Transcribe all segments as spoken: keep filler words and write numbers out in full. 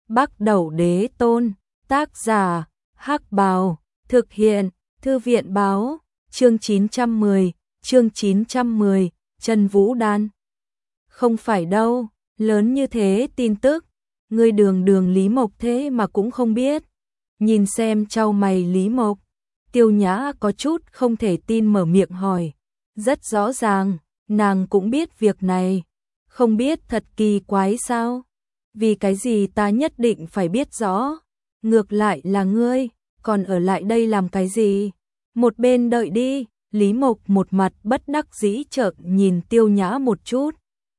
Bắc Đẩu Đế Tôn, tác giả, Hắc Bào, thực hiện, Thư viện báo, chương chín trăm mười, chương chín trăm mười, Trần Vũ Đan. Không phải đâu, lớn như thế tin tức, ngươi đường đường Lý Mộc thế mà cũng không biết. Nhìn xem chau mày Lý Mộc, Tiêu Nhã có chút không thể tin mở miệng hỏi. Rất rõ ràng, nàng cũng biết việc này. Không biết thật kỳ quái sao? Vì cái gì ta nhất định phải biết rõ? Ngược lại là ngươi, còn ở lại đây làm cái gì? Một bên đợi đi, Lý Mộc một mặt bất đắc dĩ trợn nhìn Tiêu Nhã một chút.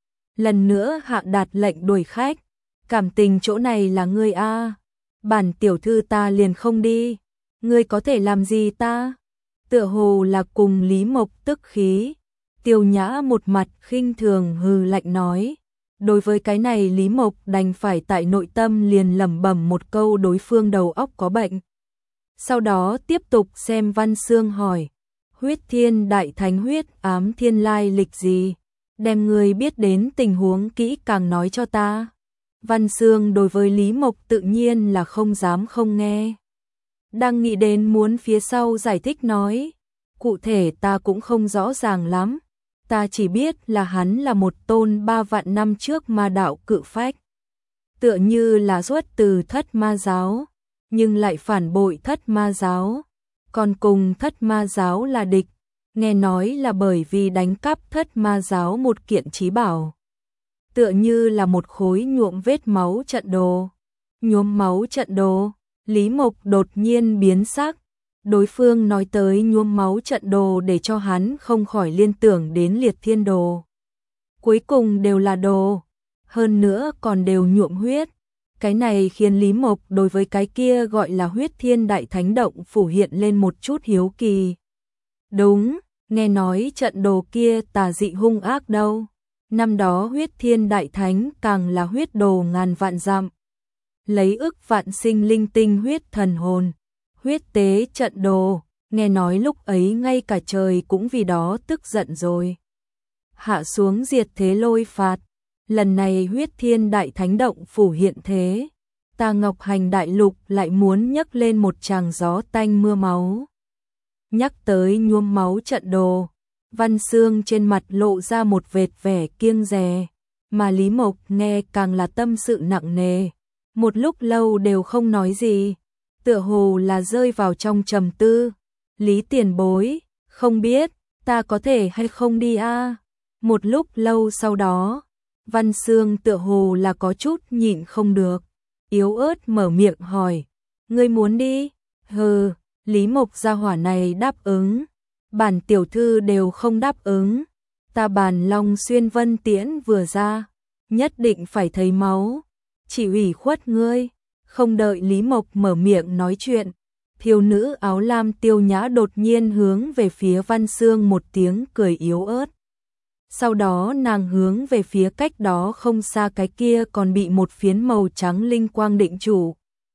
Lần nữa hạ đạt lệnh đuổi khách. Cảm tình chỗ này là ngươi a, bản tiểu thư ta liền không đi. Ngươi có thể làm gì ta? Tựa hồ là cùng Lý Mộc tức khí. Tiêu Nhã một mặt khinh thường hừ lạnh nói. Đối với cái này Lý Mộc đành phải tại nội tâm liền lẩm bẩm một câu đối phương đầu óc có bệnh. Sau đó tiếp tục xem Văn Xương hỏi. Huyết Thiên Đại Thánh huyết ám thiên lai lịch gì? Đem người biết đến tình huống kỹ càng nói cho ta. Văn Xương đối với Lý Mộc tự nhiên là không dám không nghe. Đang nghĩ đến muốn phía sau giải thích nói. Cụ thể ta cũng không rõ ràng lắm. Ta chỉ biết là hắn là một tôn ba vạn năm trước ma đạo cự phách. Tựa như là xuất từ Thất Ma Giáo, nhưng lại phản bội Thất Ma Giáo. Còn cùng Thất Ma Giáo là địch. Nghe nói là bởi vì đánh cắp Thất Ma Giáo một kiện chí bảo. Tựa như là một khối nhuộm vết máu trận đồ. Nhuốm máu trận đồ, Lý Mộc đột nhiên biến sắc. Đối phương nói tới nhuốm máu trận đồ để cho hắn không khỏi liên tưởng đến liệt thiên đồ. Cuối cùng đều là đồ, hơn nữa còn đều nhuộm huyết. Cái này khiến Lý Mộc đối với cái kia gọi là Huyết Thiên Đại Thánh động phủ hiện lên một chút hiếu kỳ. Đúng, nghe nói trận đồ kia tà dị hung ác đâu. Năm đó Huyết Thiên Đại Thánh càng là huyết đồ ngàn vạn dặm. Lấy ức vạn sinh linh tinh huyết thần hồn. Huyết tế trận đồ, nghe nói lúc ấy ngay cả trời cũng vì đó tức giận rồi. Hạ xuống diệt thế lôi phạt, lần này Huyết Thiên Đại Thánh động phủ hiện thế. Ta Ngọc Hành Đại Lục lại muốn nhấc lên một tràng gió tanh mưa máu. Nhắc tới nhuốm máu trận đồ, Văn Xương trên mặt lộ ra một vệt vẻ kiêng dè, mà Lý Mộc nghe càng là tâm sự nặng nề. Một lúc lâu đều không nói gì. Tựa hồ là rơi vào trong trầm tư. Lý tiền bối, không biết, ta có thể hay không đi a? Một lúc lâu sau đó, Văn Xương tựa hồ là có chút nhịn không được. Yếu ớt mở miệng hỏi, ngươi muốn đi? Hừ, Lý Mộc gia hỏa này đáp ứng. Bản tiểu thư đều không đáp ứng. Ta Bàn Long Xuyên Vân Tiễn vừa ra, nhất định phải thấy máu. Chỉ ủy khuất ngươi. Không đợi Lý Mộc mở miệng nói chuyện, thiếu nữ áo lam Tiêu Nhã đột nhiên hướng về phía Văn Xương một tiếng cười yếu ớt. Sau đó nàng hướng về phía cách đó không xa cái kia còn bị một phiến màu trắng linh quang định trụ.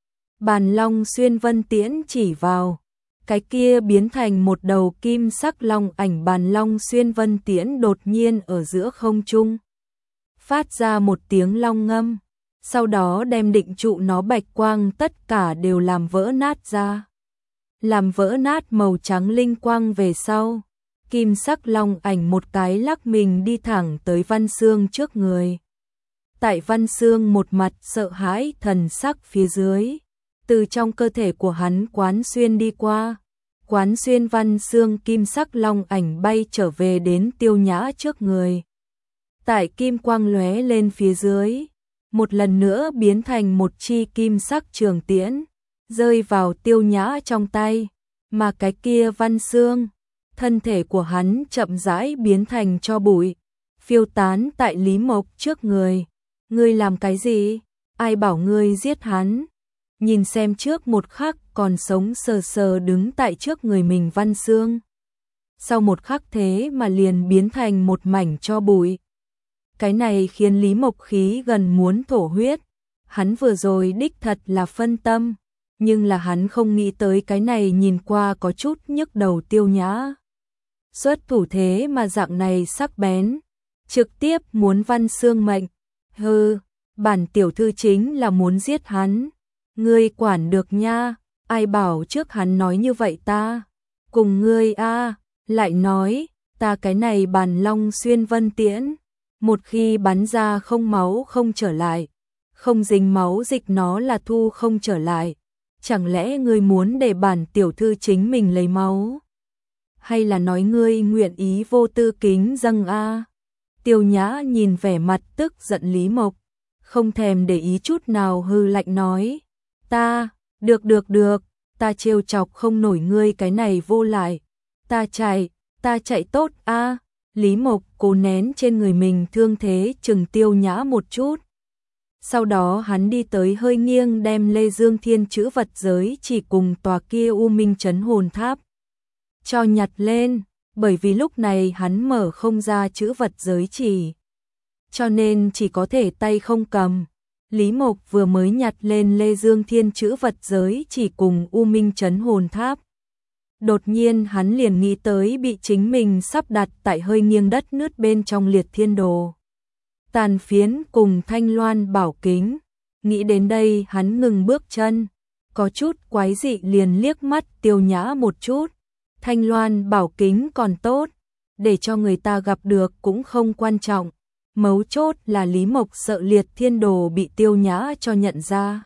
Bàn Long Xuyên Vân Tiễn chỉ vào, cái kia biến thành một đầu kim sắc long ảnh Bàn Long Xuyên Vân Tiễn đột nhiên ở giữa không trung. Phát ra một tiếng long ngâm. Sau đó đem định trụ nó bạch quang tất cả đều làm vỡ nát ra. Làm vỡ nát màu trắng linh quang về sau. Kim sắc long ảnh một cái lắc mình đi thẳng tới Văn Xương trước người. Tại Văn Xương một mặt sợ hãi thần sắc phía dưới. Từ trong cơ thể của hắn quán xuyên đi qua. Quán xuyên Văn Xương kim sắc long ảnh bay trở về đến Tiêu Nhã trước người. Tại kim quang lóe lên phía dưới. Một lần nữa biến thành một chi kim sắc trường tiễn, rơi vào Tiêu Nhã trong tay, mà cái kia Văn Xương, thân thể của hắn chậm rãi biến thành tro bụi, phiêu tán tại Lý Mộc trước người. Ngươi làm cái gì? Ai bảo ngươi giết hắn? Nhìn xem trước một khắc còn sống sờ sờ đứng tại trước người mình Văn Xương. Sau một khắc thế mà liền biến thành một mảnh tro bụi. Cái này khiến Lý Mộc khí gần muốn thổ huyết. Hắn vừa rồi đích thật là phân tâm, nhưng là hắn không nghĩ tới cái này nhìn qua có chút nhức đầu Tiêu Nhã. Xuất thủ thế mà dạng này sắc bén, trực tiếp muốn Văn Xương mệnh. Hừ, bản tiểu thư chính là muốn giết hắn. Ngươi quản được nha, ai bảo trước hắn nói như vậy ta. Cùng ngươi a, lại nói, ta cái này Bàn Long Xuyên Vân Tiễn, một khi bắn ra không máu không trở lại, không dính máu dịch nó là thu không trở lại. Chẳng lẽ ngươi muốn để bản tiểu thư chính mình lấy máu? Hay là nói ngươi nguyện ý vô tư kính dâng a? Tiêu Nhã nhìn vẻ mặt tức giận Lý Mộc, không thèm để ý chút nào hư lạnh nói, ta, được được được, ta trêu chọc không nổi ngươi cái này vô lại, ta chạy, ta chạy tốt a. Lý Mộc cố nén trên người mình thương thế chừng Tiêu Nhã một chút. Sau đó hắn đi tới hơi nghiêng đem Lê Dương Thiên chữ vật giới chỉ cùng tòa kia U Minh Trấn Hồn Tháp cho nhặt lên, bởi vì lúc này hắn mở không ra chữ vật giới chỉ, cho nên chỉ có thể tay không cầm. Lý Mộc vừa mới nhặt lên Lê Dương Thiên chữ vật giới chỉ cùng U Minh Trấn Hồn Tháp. Đột nhiên hắn liền nghĩ tới bị chính mình sắp đặt tại hơi nghiêng đất nứt bên trong Liệt Thiên Đồ tàn phiến cùng Thanh Loan bảo kính. Nghĩ đến đây hắn ngừng bước chân, có chút quái dị liền liếc mắt Tiêu Nhã một chút. Thanh Loan bảo kính còn tốt, để cho người ta gặp được cũng không quan trọng. Mấu chốt là Lý Mộc sợ Liệt Thiên Đồ bị Tiêu Nhã cho nhận ra.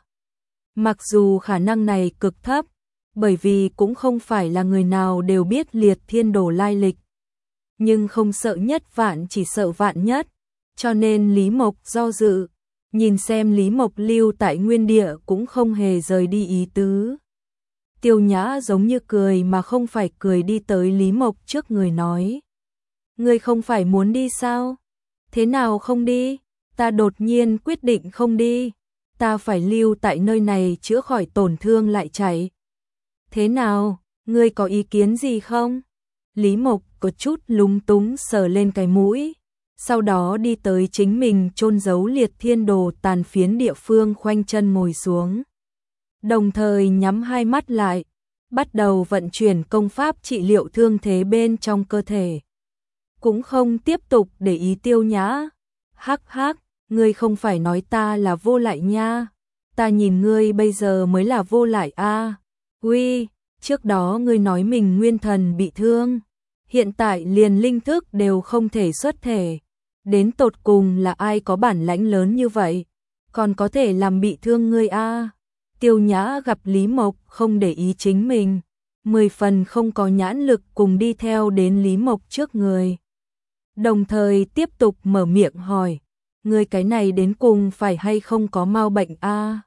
Mặc dù khả năng này cực thấp, bởi vì cũng không phải là người nào đều biết Liệt Thiên Đồ lai lịch. Nhưng không sợ nhất vạn chỉ sợ vạn nhất, cho nên Lý Mộc do dự, nhìn xem Lý Mộc lưu tại nguyên địa cũng không hề rời đi ý tứ. Tiêu Nhã giống như cười mà không phải cười đi tới Lý Mộc trước người nói, ngươi không phải muốn đi sao? Thế nào không đi? Ta đột nhiên quyết định không đi, ta phải lưu tại nơi này chữa khỏi tổn thương lại chạy. Thế nào, ngươi có ý kiến gì không? Lý Mộc có chút lúng túng sờ lên cái mũi, sau đó đi tới chính mình chôn giấu Liệt Thiên Đồ tàn phiến địa phương khoanh chân ngồi xuống. Đồng thời nhắm hai mắt lại, bắt đầu vận chuyển công pháp trị liệu thương thế bên trong cơ thể. Cũng không tiếp tục để ý Tiêu Nhã. Hắc hắc, ngươi không phải nói ta là vô lại nha. Ta nhìn ngươi bây giờ mới là vô lại a. À. Uy, trước đó ngươi nói mình nguyên thần bị thương, hiện tại liền linh thức đều không thể xuất thể. Đến tột cùng là ai có bản lãnh lớn như vậy, còn có thể làm bị thương ngươi a? À. Tiêu Nhã gặp Lý Mộc không để ý chính mình, mười phần không có nhãn lực cùng đi theo đến Lý Mộc trước người. Đồng thời tiếp tục mở miệng hỏi, ngươi cái này đến cùng phải hay không có mau bệnh a? À?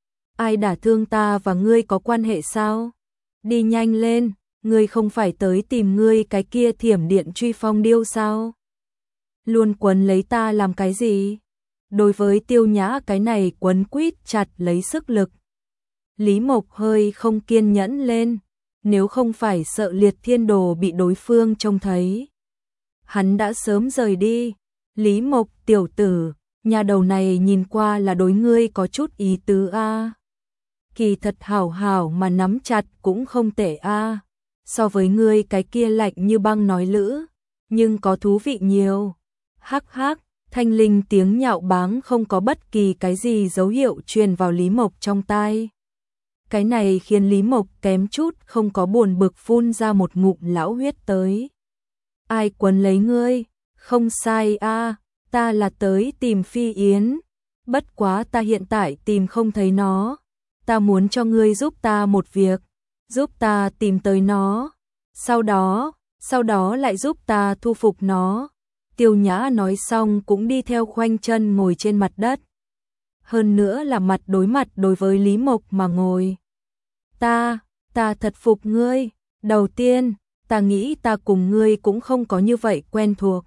Ai đả thương ta và ngươi có quan hệ sao? Đi nhanh lên, ngươi không phải tới tìm ngươi cái kia Thiểm Điện Truy Phong Điêu sao? Luôn quấn lấy ta làm cái gì? Đối với Tiêu Nhã cái này quấn quýt chặt lấy sức lực, Lý Mộc hơi không kiên nhẫn lên, nếu không phải sợ Liệt Thiên Đồ bị đối phương trông thấy, hắn đã sớm rời đi. Lý Mộc tiểu tử, nhà đầu này nhìn qua là đối ngươi có chút ý tứ a. À. Kỳ thật hảo hảo mà nắm chặt cũng không tệ a. À. So với ngươi cái kia lạnh như băng nói lữ, nhưng có thú vị nhiều. Hắc hắc, thanh linh tiếng nhạo báng không có bất kỳ cái gì dấu hiệu truyền vào Lý Mộc trong tai. Cái này khiến Lý Mộc kém chút không có buồn bực phun ra một ngụm lão huyết tới. Ai quấn lấy ngươi? Không sai a, à, ta là tới tìm Phi Yến. Bất quá ta hiện tại tìm không thấy nó. Ta muốn cho ngươi giúp ta một việc, giúp ta tìm tới nó. Sau đó, sau đó lại giúp ta thu phục nó. Tiêu Nhã nói xong cũng đi theo khoanh chân ngồi trên mặt đất. Hơn nữa là mặt đối mặt đối với Lý Mộc mà ngồi. Ta, ta thật phục ngươi. Đầu tiên, ta nghĩ ta cùng ngươi cũng không có như vậy quen thuộc.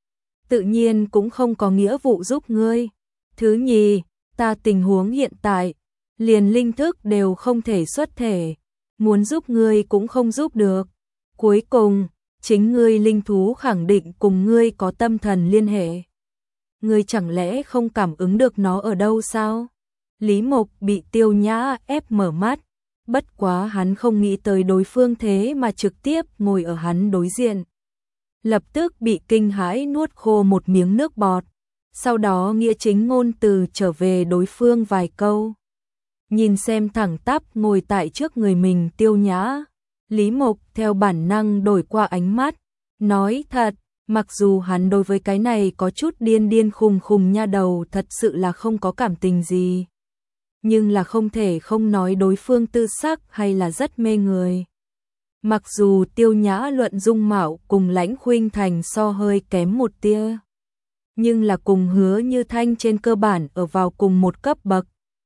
Tự nhiên cũng không có nghĩa vụ giúp ngươi. Thứ nhì, ta tình huống hiện tại, liền linh thức đều không thể xuất thể. Muốn giúp ngươi cũng không giúp được. Cuối cùng, chính ngươi linh thú khẳng định cùng ngươi có tâm thần liên hệ. Ngươi chẳng lẽ không cảm ứng được nó ở đâu sao? Lý Mộc bị Tiêu Nhã ép mở mắt, bất quá hắn không nghĩ tới đối phương thế mà trực tiếp ngồi ở hắn đối diện. Lập tức bị kinh hãi nuốt khô một miếng nước bọt, sau đó nghĩa chính ngôn từ trở về đối phương vài câu. Nhìn xem thẳng tắp ngồi tại trước người mình Tiêu Nhã, Lý Mộc theo bản năng đổi qua ánh mắt, nói thật, mặc dù hắn đối với cái này có chút điên điên khùng khùng nha đầu thật sự là không có cảm tình gì. Nhưng là không thể không nói đối phương tư sắc hay là rất mê người. Mặc dù Tiêu Nhã luận dung mạo cùng Lãnh Khuynh Thành so hơi kém một tia, nhưng là cùng Hứa Như Thanh trên cơ bản ở vào cùng một cấp bậc.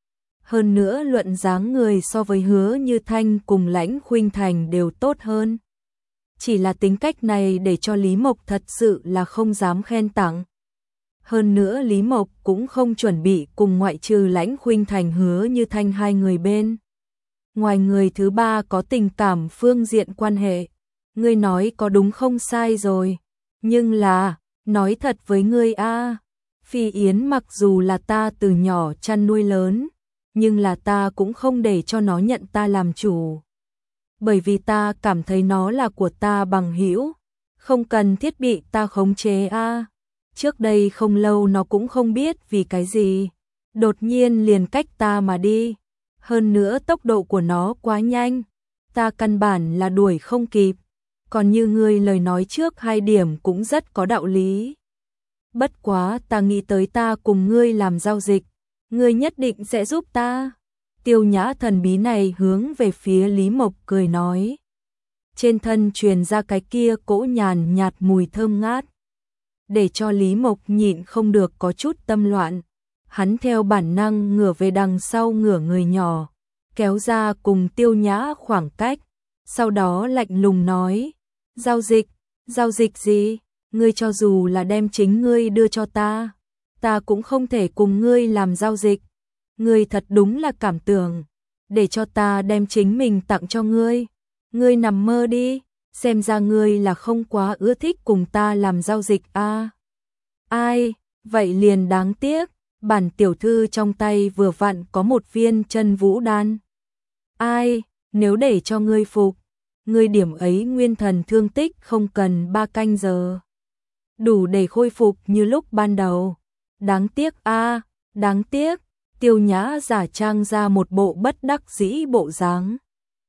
Hơn nữa luận dáng người so với Hứa Như Thanh cùng Lãnh Khuynh Thành đều tốt hơn. Chỉ là tính cách này để cho Lý Mộc thật sự là không dám khen tặng. Hơn nữa Lý Mộc cũng không chuẩn bị cùng ngoại trừ Lãnh Khuynh Thành Hứa Như Thanh hai người bên. Ngoài người thứ ba có tình cảm phương diện quan hệ. Ngươi nói có đúng không sai rồi. Nhưng là, nói thật với ngươi a, Phi Yến mặc dù là ta từ nhỏ chăn nuôi lớn, nhưng là ta cũng không để cho nó nhận ta làm chủ. Bởi vì ta cảm thấy nó là của ta bằng hữu, không cần thiết bị ta khống chế a. Trước đây không lâu nó cũng không biết vì cái gì, đột nhiên liền cách ta mà đi. Hơn nữa tốc độ của nó quá nhanh, ta căn bản là đuổi không kịp. Còn như ngươi lời nói trước hai điểm cũng rất có đạo lý. Bất quá ta nghĩ tới ta cùng ngươi làm giao dịch, ngươi nhất định sẽ giúp ta. Tiêu Nhã thần bí này hướng về phía Lý Mộc cười nói. Trên thân truyền ra cái kia cỗ nhàn nhạt mùi thơm ngát, để cho Lý Mộc nhịn không được có chút tâm loạn. Hắn theo bản năng ngửa về đằng sau ngửa người nhỏ, kéo ra cùng Tiêu Nhã khoảng cách, sau đó lạnh lùng nói, giao dịch, giao dịch gì, ngươi cho dù là đem chính ngươi đưa cho ta, ta cũng không thể cùng ngươi làm giao dịch, ngươi thật đúng là cảm tưởng, để cho ta đem chính mình tặng cho ngươi, ngươi nằm mơ đi, xem ra ngươi là không quá ưa thích cùng ta làm giao dịch a. À. Ai, vậy liền đáng tiếc. Bản tiểu thư trong tay vừa vặn có một viên chân vũ đan. Ai, nếu để cho ngươi phục, ngươi điểm ấy nguyên thần thương tích không cần ba canh giờ, đủ để khôi phục như lúc ban đầu. Đáng tiếc a, à, đáng tiếc. Tiêu Nhã giả trang ra một bộ bất đắc dĩ bộ dáng,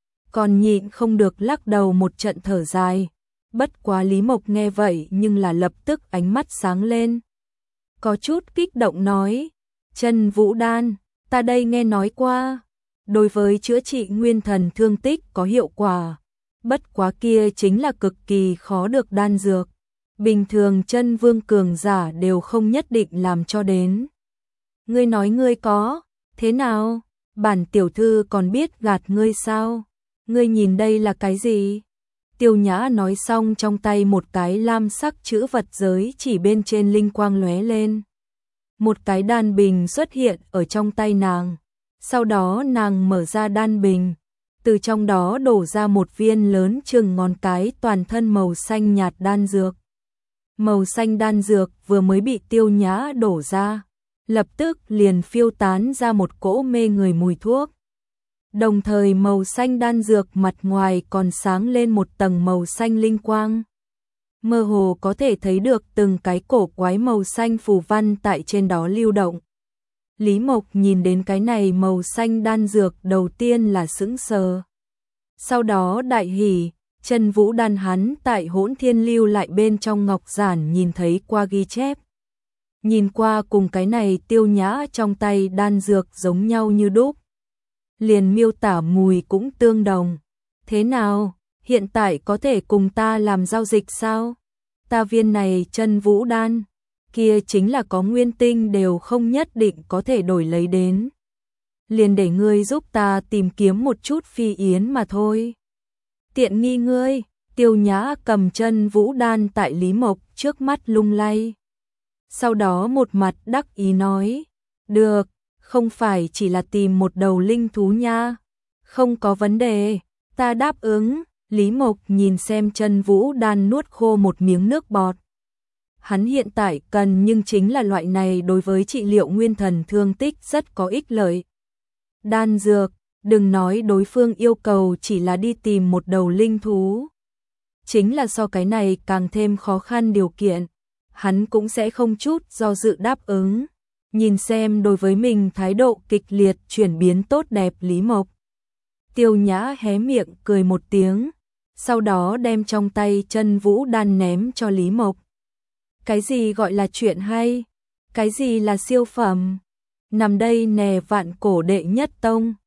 còn nhịn không được lắc đầu một trận thở dài. Bất quá Lý Mộc nghe vậy nhưng là lập tức ánh mắt sáng lên, có chút kích động nói, chân vũ đan, ta đây nghe nói qua, đối với chữa trị nguyên thần thương tích có hiệu quả, bất quá kia chính là cực kỳ khó được đan dược, bình thường chân vương cường giả đều không nhất định làm cho đến. Ngươi nói ngươi có, thế nào, bản tiểu thư còn biết gạt ngươi sao, ngươi nhìn đây là cái gì? Tiêu Nhã nói xong trong tay một cái lam sắc chữ vật giới chỉ bên trên linh quang lóe lên. Một cái đan bình xuất hiện ở trong tay nàng. Sau đó nàng mở ra đan bình. Từ trong đó đổ ra một viên lớn chừng ngón cái toàn thân màu xanh nhạt đan dược. Màu xanh đan dược vừa mới bị Tiêu Nhã đổ ra, lập tức liền phiêu tán ra một cỗ mê người mùi thuốc. Đồng thời màu xanh đan dược mặt ngoài còn sáng lên một tầng màu xanh linh quang. Mơ hồ có thể thấy được từng cái cổ quái màu xanh phù văn tại trên đó lưu động. Lý Mộc nhìn đến cái này màu xanh đan dược đầu tiên là sững sờ. Sau đó đại hỉ, chân vũ đan hắn tại Hỗn Thiên lưu lại bên trong ngọc giản nhìn thấy qua ghi chép. Nhìn qua cùng cái này Tiêu Nhã trong tay đan dược giống nhau như đúc. Liền miêu tả mùi cũng tương đồng. Thế nào, hiện tại có thể cùng ta làm giao dịch sao? Ta viên này chân vũ đan, kia chính là có nguyên tinh đều không nhất định có thể đổi lấy đến. Liền để ngươi giúp ta tìm kiếm một chút Phi Yến mà thôi. Tiện nghi ngươi, Tiêu Nhã cầm chân vũ đan tại Lý Mộc trước mắt lung lay. Sau đó một mặt đắc ý nói, được, không phải chỉ là tìm một đầu linh thú nha. Không có vấn đề, ta đáp ứng. Lý Mộc nhìn xem chân vũ đan nuốt khô một miếng nước bọt. Hắn hiện tại cần nhưng chính là loại này đối với trị liệu nguyên thần thương tích rất có ích lợi. Đan dược, đừng nói đối phương yêu cầu chỉ là đi tìm một đầu linh thú. Chính là so cái này càng thêm khó khăn điều kiện. hắn cũng sẽ không chút do dự đáp ứng. Nhìn xem đối với mình thái độ kịch liệt chuyển biến tốt đẹp Lý Mộc. Tiêu Nhã hé miệng cười một tiếng, sau đó đem trong tay chân vũ đan ném cho Lý Mộc. Cái gì gọi là chuyện hay? Cái gì là siêu phẩm? Nằm đây nè vạn cổ đệ nhất tông.